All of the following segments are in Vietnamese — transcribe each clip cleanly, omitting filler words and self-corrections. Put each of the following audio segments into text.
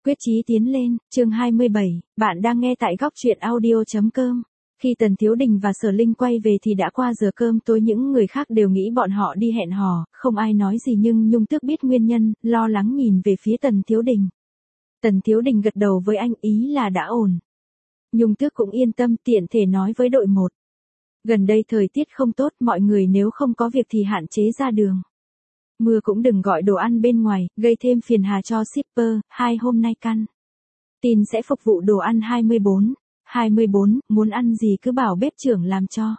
Quyết chí tiến lên, chương 27, bạn đang nghe tại góc truyện audio.com. Khi Tần Thiếu Đình và Sở Linh quay về thì đã qua giờ cơm tối, những người khác đều nghĩ bọn họ đi hẹn hò, không ai nói gì nhưng Nhung Tước biết nguyên nhân, lo lắng nhìn về phía Tần Thiếu Đình. Tần Thiếu Đình gật đầu với anh, ý là đã ổn. Nhung Tước cũng yên tâm, tiện thể nói với đội 1. Gần đây thời tiết không tốt, mọi người nếu không có việc thì hạn chế ra đường. Mưa cũng đừng gọi đồ ăn bên ngoài, gây thêm phiền hà cho shipper, 2 hôm nay căn tin sẽ phục vụ đồ ăn 24, muốn ăn gì cứ bảo bếp trưởng làm cho.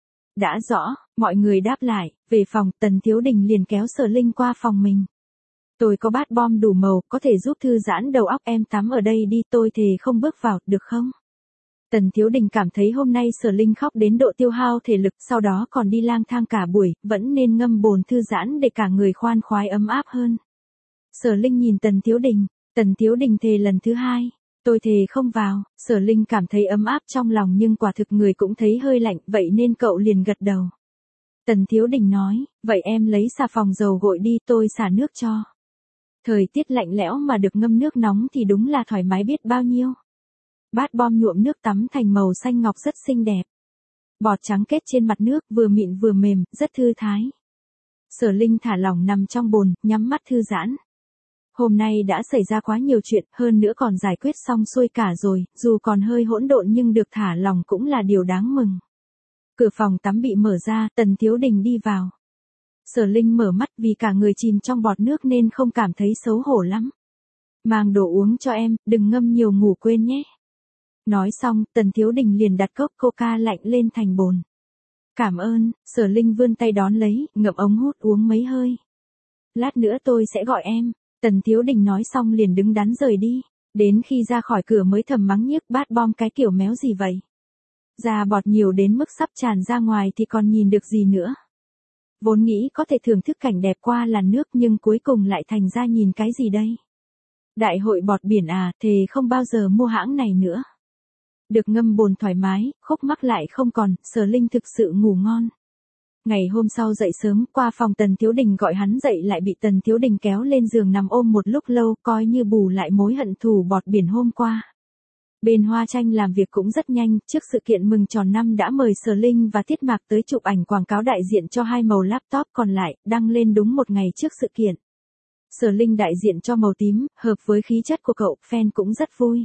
Đã rõ, mọi người đáp lại, về phòng, Tần Thiếu Đình liền kéo Sở Linh qua phòng mình. Tôi có bát bom đủ màu, có thể giúp thư giãn đầu óc, em tắm ở đây đi, tôi thề không bước vào, được không? Tần Thiếu Đình cảm thấy hôm nay Sở Linh khóc đến độ tiêu hao thể lực, sau đó còn đi lang thang cả buổi, vẫn nên ngâm bồn thư giãn để cả người khoan khoái ấm áp hơn. Sở Linh nhìn Tần Thiếu Đình thề lần thứ 2, tôi thề không vào. Sở Linh cảm thấy ấm áp trong lòng nhưng quả thực người cũng thấy hơi lạnh, vậy nên cậu liền gật đầu. Tần Thiếu Đình nói, vậy em lấy xà phòng dầu gội đi, tôi xả nước cho. Thời tiết lạnh lẽo mà được ngâm nước nóng thì đúng là thoải mái biết bao nhiêu. Bát bom nhuộm nước tắm thành màu xanh ngọc rất xinh đẹp. Bọt trắng kết trên mặt nước, vừa mịn vừa mềm, rất thư thái. Sở Linh thả lỏng nằm trong bồn, nhắm mắt thư giãn. Hôm nay đã xảy ra quá nhiều chuyện, hơn nữa còn giải quyết xong xuôi cả rồi, dù còn hơi hỗn độn nhưng được thả lỏng cũng là điều đáng mừng. Cửa phòng tắm bị mở ra, Tần Thiếu Đình đi vào. Sở Linh mở mắt vì cả người chìm trong bọt nước nên không cảm thấy xấu hổ lắm. Mang đồ uống cho em, đừng ngâm nhiều ngủ quên nhé. Nói xong, Tần Thiếu Đình liền đặt cốc coca lạnh lên thành bồn. Cảm ơn, Sở Linh vươn tay đón lấy, ngậm ống hút uống mấy hơi. Lát nữa tôi sẽ gọi em. Tần Thiếu Đình nói xong liền đứng đắn rời đi. Đến khi ra khỏi cửa mới thầm mắng nhiếc, bát bom cái kiểu méo gì vậy? Ra bọt nhiều đến mức sắp tràn ra ngoài thì còn nhìn được gì nữa. Vốn nghĩ có thể thưởng thức cảnh đẹp qua làn nước nhưng cuối cùng lại thành ra nhìn cái gì đây? Đại hội bọt biển à, thề không bao giờ mua hãng này nữa. Được ngâm bồn thoải mái, khúc mắc lại không còn, Sở Linh thực sự ngủ ngon. Ngày hôm sau dậy sớm, qua phòng Tần Thiếu Đình gọi hắn dậy lại bị Tần Thiếu Đình kéo lên giường nằm ôm một lúc lâu, coi như bù lại mối hận thù bọt biển hôm qua. Bên Hoa Tranh làm việc cũng rất nhanh, trước sự kiện mừng tròn năm đã mời Sở Linh và Tiết Mạc tới chụp ảnh quảng cáo đại diện cho 2 màu laptop còn lại, đăng lên đúng một ngày trước sự kiện. Sở Linh đại diện cho màu tím, hợp với khí chất của cậu, fan cũng rất vui.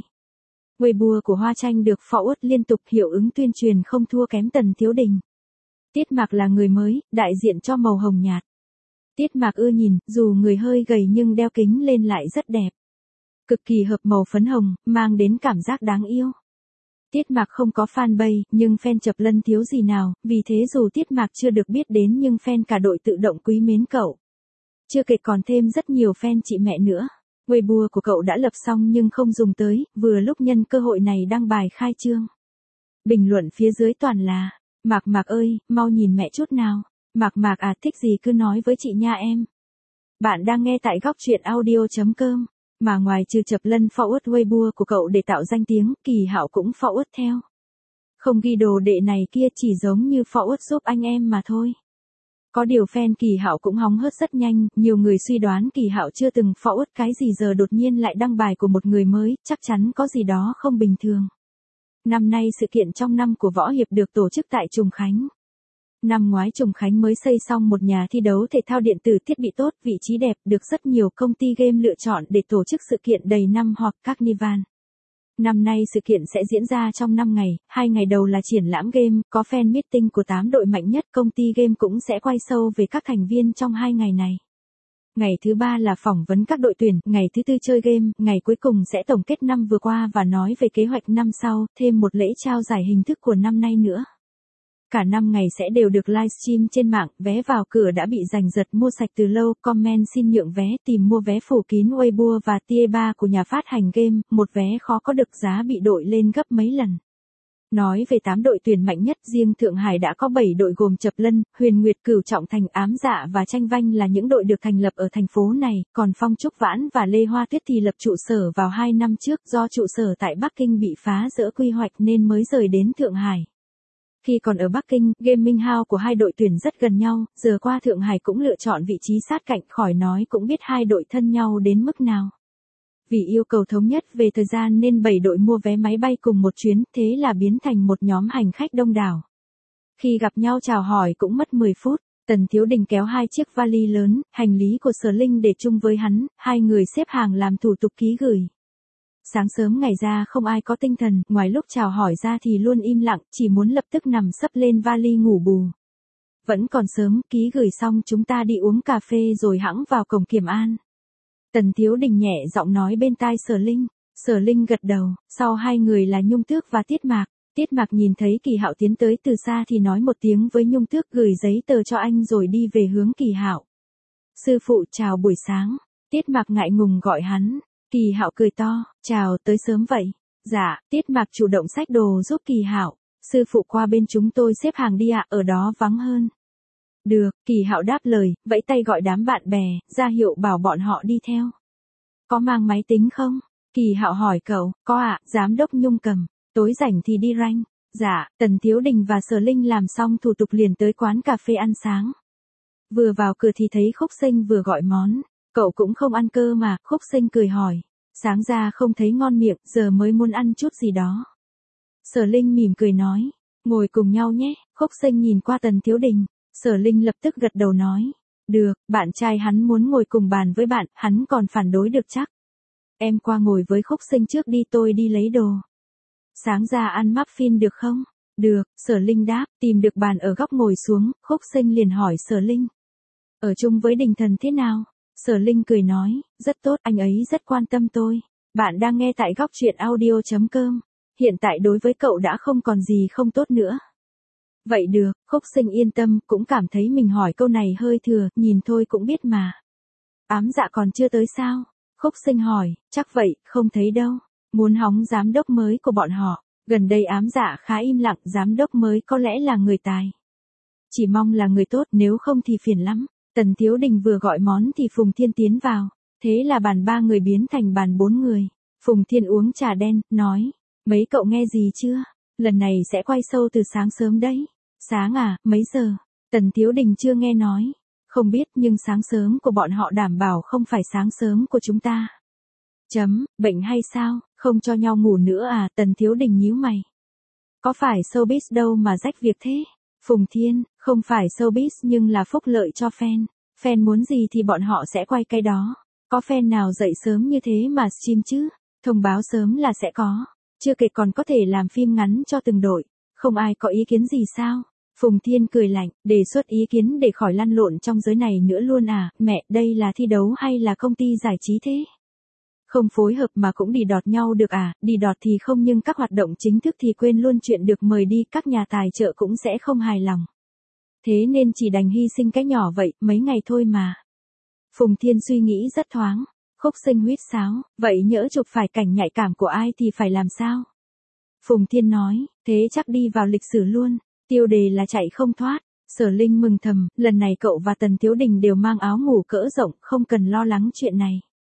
Weibo của Hoa Tranh được forward liên tục, hiệu ứng tuyên truyền không thua kém Tần Thiếu Đình. Tiết Mạc là người mới, đại diện cho màu hồng nhạt. Tiết Mạc ưa nhìn, dù người hơi gầy nhưng đeo kính lên lại rất đẹp. Cực kỳ hợp màu phấn hồng, mang đến cảm giác đáng yêu. Tiết Mạc không có fanpage, nhưng fan chập lân thiếu gì nào, vì thế dù Tiết Mạc chưa được biết đến nhưng fan cả đội tự động quý mến cậu. Chưa kể còn thêm rất nhiều fan chị mẹ nữa. Weibo của cậu đã lập xong nhưng không dùng tới, vừa lúc nhân cơ hội này đăng bài khai trương. Bình luận phía dưới toàn là, Mạc Mạc ơi, mau nhìn mẹ chút nào. Mạc Mạc à, thích gì cứ nói với chị nha em. Bạn đang nghe tại góc truyện audio.com. Mà ngoài trừ chập lân forward Weibo của cậu để tạo danh tiếng, Kỳ Hạo cũng forward theo. Không ghi đồ đệ này kia, chỉ giống như forward giúp anh em mà thôi. Có điều fan Kỳ Hạo cũng hóng hớt rất nhanh, nhiều người suy đoán Kỳ Hạo chưa từng forward cái gì giờ đột nhiên lại đăng bài của một người mới, chắc chắn có gì đó không bình thường. Năm nay sự kiện trong năm của Võ Hiệp được tổ chức tại Trùng Khánh. Năm ngoái Trùng Khánh mới xây xong một nhà thi đấu thể thao điện tử thiết bị tốt, vị trí đẹp, được rất nhiều công ty game lựa chọn để tổ chức sự kiện đầy năm hoặc Carnival. Năm nay sự kiện sẽ diễn ra trong 5 ngày, 2 ngày đầu là triển lãm game, có fan meeting của 8 đội mạnh nhất, công ty game cũng sẽ quay show về các thành viên trong 2 ngày này. Ngày thứ 3 là phỏng vấn các đội tuyển, ngày thứ 4 chơi game, ngày cuối cùng sẽ tổng kết năm vừa qua và nói về kế hoạch năm sau, thêm một lễ trao giải hình thức của năm nay nữa. Cả 5 ngày sẽ đều được livestream trên mạng, vé vào cửa đã bị giành giật mua sạch từ lâu, comment xin nhượng vé, tìm mua vé phủ kín Weibo và tier 3 của nhà phát hành game, một vé khó có được, giá bị đội lên gấp mấy lần. Nói về 8 đội tuyển mạnh nhất, riêng Thượng Hải đã có 7 đội gồm Chập Lân, Huyền Nguyệt, Cửu Trọng Thành, Ám Dạ và Tranh Vanh là những đội được thành lập ở thành phố này, còn Phong Trúc Vãn và Lê Hoa Tuyết thì lập trụ sở vào 2 năm trước, do trụ sở tại Bắc Kinh bị phá rỡ quy hoạch nên mới rời đến Thượng Hải. Khi còn ở Bắc Kinh, gaming house của hai đội tuyển rất gần nhau, giờ qua Thượng Hải cũng lựa chọn vị trí sát cạnh, khỏi nói cũng biết hai đội thân nhau đến mức nào. Vì yêu cầu thống nhất về thời gian nên 7 đội mua vé máy bay cùng một chuyến, thế là biến thành một nhóm hành khách đông đảo. Khi gặp nhau chào hỏi cũng mất 10 phút, Tần Thiếu Đình kéo 2 chiếc vali lớn, hành lý của Sở Linh để chung với hắn, hai người xếp hàng làm thủ tục ký gửi. Sáng sớm ngày ra không ai có tinh thần, ngoài lúc chào hỏi ra thì luôn im lặng, chỉ muốn lập tức nằm sấp lên vali ngủ bù. Vẫn còn sớm, ký gửi xong chúng ta đi uống cà phê rồi hẵng vào cổng Kiểm An. Tần Thiếu Đình nhẹ giọng nói bên tai Sở Linh. Sở Linh gật đầu, sau hai người là Nhung Tước và Tiết Mạc. Tiết Mạc nhìn thấy Kỳ Hạo tiến tới từ xa thì nói một tiếng với Nhung Tước gửi giấy tờ cho anh rồi đi về hướng Kỳ Hạo. Sư phụ chào buổi sáng. Tiết Mạc ngại ngùng gọi hắn. Kỳ Hạo cười to, chào, tới sớm vậy. Dạ, Tiết Mạc chủ động xách đồ giúp Kỳ Hạo. Sư phụ qua bên chúng tôi xếp hàng đi ạ, ở đó vắng hơn. Được, Kỳ Hạo đáp lời, vẫy tay gọi đám bạn bè, ra hiệu bảo bọn họ đi theo. Có mang máy tính không? Kỳ Hạo hỏi cậu, có ạ, giám đốc Nhung cầm. Tối rảnh thì đi ranh. Dạ, Tần Thiếu Đình và Sở Linh làm xong thủ tục liền tới quán cà phê ăn sáng. Vừa vào cửa thì thấy Khúc Sinh vừa gọi món. Cậu cũng không ăn cơ mà, Khúc Sinh cười hỏi. Sáng ra không thấy ngon miệng, giờ mới muốn ăn chút gì đó. Sở Linh mỉm cười nói. Ngồi cùng nhau nhé, Khúc Sinh nhìn qua Tần Thiếu Đình. Sở Linh lập tức gật đầu nói. Được, bạn trai hắn muốn ngồi cùng bàn với bạn, hắn còn phản đối được chắc. Em qua ngồi với Khúc Sinh trước đi, tôi đi lấy đồ. Sáng ra ăn muffin được không? Được, Sở Linh đáp, tìm được bàn ở góc ngồi xuống, Khúc Sinh liền hỏi Sở Linh. Ở chung với Đình Thần thế nào? Sở Linh cười nói, rất tốt, anh ấy rất quan tâm tôi. Bạn đang nghe tại góc truyện audio.com. Hiện tại đối với cậu đã không còn gì không tốt nữa. Vậy được, Khúc Sinh yên tâm, cũng cảm thấy mình hỏi câu này hơi thừa, nhìn thôi cũng biết mà. Ám Dạ còn chưa tới sao? Khúc Sinh hỏi, chắc vậy, không thấy đâu. Muốn hóng giám đốc mới của bọn họ. Gần đây Ám Dạ khá im lặng, giám đốc mới có lẽ là người tài. Chỉ mong là người tốt, nếu không thì phiền lắm. Tần Thiếu Đình vừa gọi món thì Phùng Thiên tiến vào. Thế là bàn 3 người biến thành bàn 4 người. Phùng Thiên uống trà đen, nói. Mấy cậu nghe gì chưa? Lần này sẽ quay show từ sáng sớm đấy. Sáng à, mấy giờ? Tần Thiếu Đình chưa nghe nói. Không biết nhưng sáng sớm của bọn họ đảm bảo không phải sáng sớm của chúng ta. Bệnh hay sao, không cho nhau ngủ nữa à? Tần Thiếu Đình nhíu mày. Có phải showbiz đâu mà rách việc thế? Phùng Thiên, không phải showbiz nhưng là phúc lợi cho fan. Fan muốn gì thì bọn họ sẽ quay cái đó. Có fan nào dậy sớm như thế mà stream chứ? Thông báo sớm là sẽ có. Chưa kể còn có thể làm phim ngắn cho từng đội. Không ai có ý kiến gì sao? Phùng Thiên cười lạnh, đề xuất ý kiến để khỏi lăn lộn trong giới này nữa luôn à? Mẹ, đây là thi đấu hay là công ty giải trí thế? Không phối hợp mà cũng đi đọt nhau được à? Đi đọt thì không nhưng các hoạt động chính thức thì quên luôn chuyện được mời đi, các nhà tài trợ cũng sẽ không hài lòng. Thế nên chỉ đành hy sinh cái nhỏ vậy, mấy ngày thôi mà. Phùng Thiên suy nghĩ rất thoáng. Khúc Sinh huýt sáo, vậy nhỡ chụp phải cảnh nhạy cảm của ai thì phải làm sao? Phùng Thiên nói, thế chắc đi vào lịch sử luôn, tiêu đề là chạy không thoát. Sở Linh mừng thầm, lần này cậu và Tần Thiếu Đình đều mang áo ngủ cỡ rộng, không cần lo lắng chuyện này.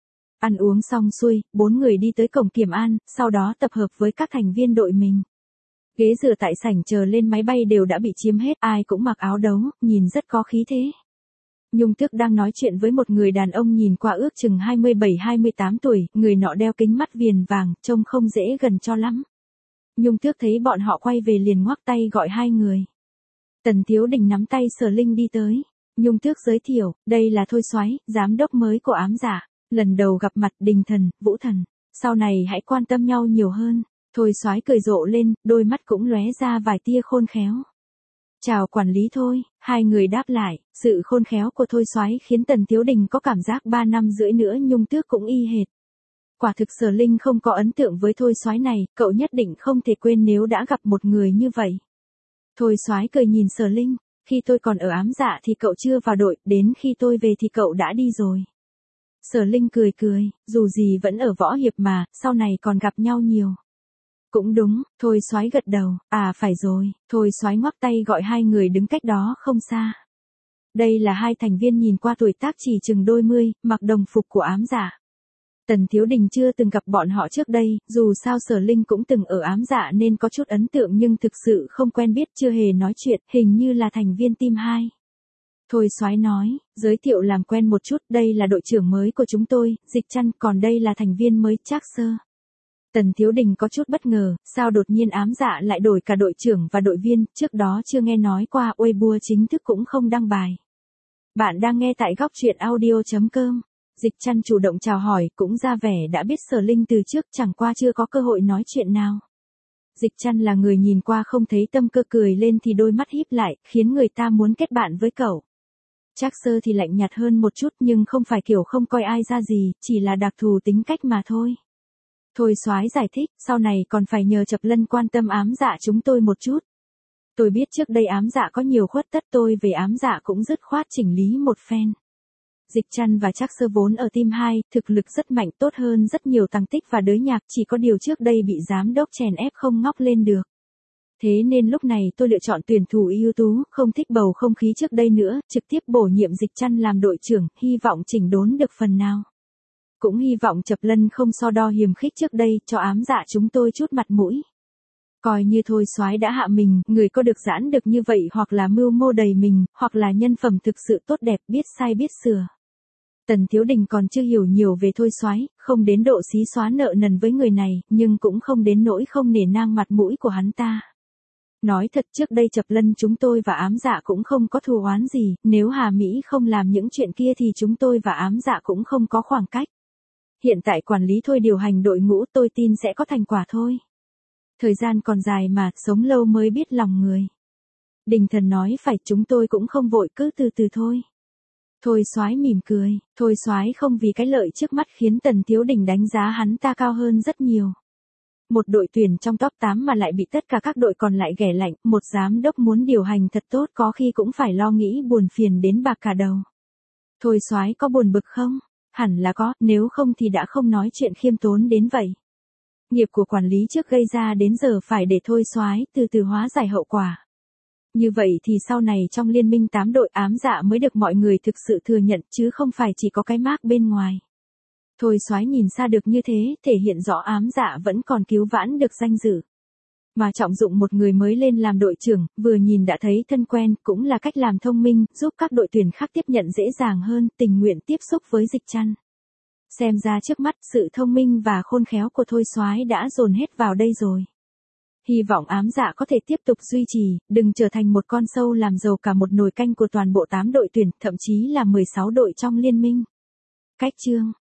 Ăn uống xong xuôi, 4 người đi tới cổng Kiểm An, sau đó tập hợp với các thành viên đội mình. Ghế dựa tại sảnh chờ lên máy bay đều đã bị chiếm hết, ai cũng mặc áo đấu, nhìn rất có khí thế. Nhung Tước đang nói chuyện với một người đàn ông nhìn qua ước chừng 27-28 tuổi, người nọ đeo kính mắt viền vàng, trông không dễ gần cho lắm. Nhung Tước thấy bọn họ quay về liền ngoắc tay gọi hai người. Tần Thiếu Đình nắm tay Sở Linh đi tới. Nhung Tước giới thiệu, đây là Thôi Soái, giám đốc mới của Ám Dạ. Lần đầu gặp mặt Đình Thần, Vũ Thần. Sau này hãy quan tâm nhau nhiều hơn. Thôi Soái cười rộ lên, đôi mắt cũng lóe ra vài tia khôn khéo. Chào quản lý Thôi, hai người đáp lại, sự khôn khéo của Thôi Soái khiến Tần Thiếu Đình có cảm giác 3 năm rưỡi nữa Nhung Tước cũng y hệt. Quả thực Sở Linh không có ấn tượng với Thôi Soái này, cậu nhất định không thể quên nếu đã gặp một người như vậy. Thôi Soái cười nhìn Sở Linh, khi tôi còn ở Ám Dạ thì cậu chưa vào đội, đến khi tôi về thì cậu đã đi rồi. Sở Linh cười cười, dù gì vẫn ở võ hiệp mà, sau này còn gặp nhau nhiều. Cũng đúng, Thôi Soái gật đầu, à phải rồi, Thôi Soái ngoắc tay gọi hai người đứng cách đó không xa. Đây là hai thành viên nhìn qua tuổi tác chỉ chừng đôi mươi, mặc đồng phục của Ám Dạ. Tần Thiếu Đình chưa từng gặp bọn họ trước đây, dù sao Sở Linh cũng từng ở Ám Dạ nên có chút ấn tượng nhưng thực sự không quen biết, chưa hề nói chuyện, hình như là thành viên team 2. Thôi Soái nói, giới thiệu làm quen một chút, đây là đội trưởng mới của chúng tôi, Dịch Trăn, còn đây là thành viên mới, Trác Sơ. Tần Thiếu Đình có chút bất ngờ, sao đột nhiên ám dạ lại đổi cả đội trưởng và đội viên, trước đó chưa nghe nói qua, Weibo chính thức cũng không đăng bài. Bạn đang nghe tại góc truyện audio.com. Dịch Trăn chủ động chào hỏi, cũng ra vẻ đã biết Sở Linh từ trước, chẳng qua chưa có cơ hội nói chuyện nào. Dịch Trăn là người nhìn qua không thấy tâm cơ, cười lên thì đôi mắt híp lại, khiến người ta muốn kết bạn với cậu. Trác Sơ thì lạnh nhạt hơn một chút, nhưng không phải kiểu không coi ai ra gì, chỉ là đặc thù tính cách mà thôi. Thôi Soái giải thích, sau này còn phải nhờ Chập Lân quan tâm ám dạ chúng tôi một chút. Tôi biết trước đây ám dạ có nhiều khuất tất, tôi về ám dạ cũng dứt khoát chỉnh lý một phen. Dịch Trăn và Trác Sơ vốn ở team 2, thực lực rất mạnh, tốt hơn rất nhiều Tăng Tích và Đới Nhạc, chỉ có điều trước đây bị giám đốc chèn ép không ngóc lên được. Thế nên lúc này tôi lựa chọn tuyển thủ ưu tú, không thích bầu không khí trước đây nữa, trực tiếp bổ nhiệm Dịch Trăn làm đội trưởng, hy vọng chỉnh đốn được phần nào. Cũng hy vọng Chập Lân không so đo hiềm khích trước đây, cho ám dạ chúng tôi chút mặt mũi. Coi như Thôi Soái đã hạ mình, người có được giãn được như vậy hoặc là mưu mô đầy mình, hoặc là nhân phẩm thực sự tốt đẹp, biết sai biết sửa. Tần Thiếu Đình còn chưa hiểu nhiều về Thôi Soái, không đến độ xí xóa nợ nần với người này, nhưng cũng không đến nỗi không nể nang mặt mũi của hắn ta. Nói thật, trước đây Chập Lân chúng tôi và ám dạ cũng không có thù oán gì, nếu Hà Mỹ không làm những chuyện kia thì chúng tôi và ám dạ cũng không có khoảng cách. Hiện tại quản lý Thôi điều hành đội ngũ, tôi tin sẽ có thành quả thôi. Thời gian còn dài mà, sống lâu mới biết lòng người. Đình Thần nói phải, chúng tôi cũng không vội, cứ từ từ thôi. Thôi Soái mỉm cười, Thôi Soái không vì cái lợi trước mắt khiến Tần Thiếu Đình đánh giá hắn ta cao hơn rất nhiều. Một đội tuyển trong top 8 mà lại bị tất cả các đội còn lại ghẻ lạnh, một giám đốc muốn điều hành thật tốt có khi cũng phải lo nghĩ buồn phiền đến bạc cả đầu. Thôi Soái có buồn bực không? Hẳn là có, nếu không thì đã không nói chuyện khiêm tốn đến vậy. Nghiệp của quản lý trước gây ra đến giờ phải để Thôi Soái từ từ hóa giải hậu quả. Như vậy thì sau này trong liên minh 8 đội ám dạ mới được mọi người thực sự thừa nhận, chứ không phải chỉ có cái mác bên ngoài. Thôi Soái nhìn xa được như thế, thể hiện rõ ám dạ vẫn còn cứu vãn được danh dự. Mà trọng dụng một người mới lên làm đội trưởng, vừa nhìn đã thấy thân quen, cũng là cách làm thông minh, giúp các đội tuyển khác tiếp nhận dễ dàng hơn, tình nguyện tiếp xúc với Dịch Trăn. Xem ra trước mắt, sự thông minh và khôn khéo của Thôi Soái đã dồn hết vào đây rồi. Hy vọng ám dạ có thể tiếp tục duy trì, đừng trở thành một con sâu làm giàu cả một nồi canh của toàn bộ 8 đội tuyển, thậm chí là 16 đội trong liên minh. Cách chương